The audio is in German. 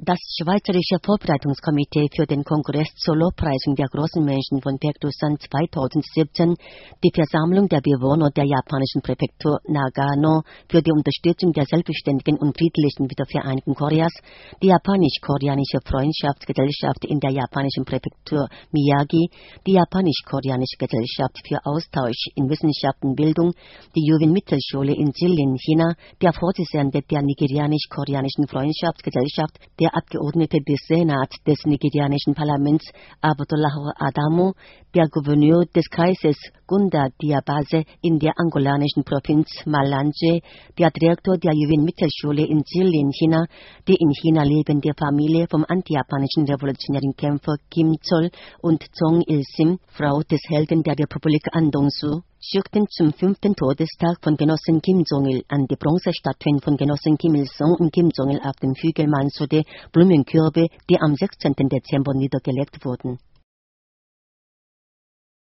Das Schweizerische Vorbereitungskomitee für den Kongress zur Lobpreisung der großen Menschen von Paektusan 2017, die Versammlung der Bewohner der japanischen Präfektur Nagano für die Unterstützung der selbstständigen und friedlichen Wiedervereinigung Koreas, die Japanisch-Koreanische Freundschaftsgesellschaft in der japanischen Präfektur Miyagi, die Japanisch-Koreanische Gesellschaft für Austausch in Wissenschaften und Bildung, die Juwen-Mittelschule in Jilin, China, der Vorsitzende der Nigerianisch-Koreanischen Freundschaftsgesellschaft, der Abgeordnete des Senats des nigerianischen Parlaments Abdullah Adamu, der Gouverneur des Kreises Gunda Diabase in der angolanischen Provinz Malanje, der Direktor der Juwen-Mittelschule in Jilin, China, die in China lebende Familie vom antijapanischen revolutionären Kämpfer Kim Chol und Chong Il-sim, Frau des Helden der Republik Andong-su, schürten zum 5. Todestag von Genossen Kim Jong-il an die Bronzestatuen von Genossen Kim Il-sung und Kim Jong-il auf dem Hügel Mansudae Blumenkörbe, die am 16. Dezember niedergelegt wurden.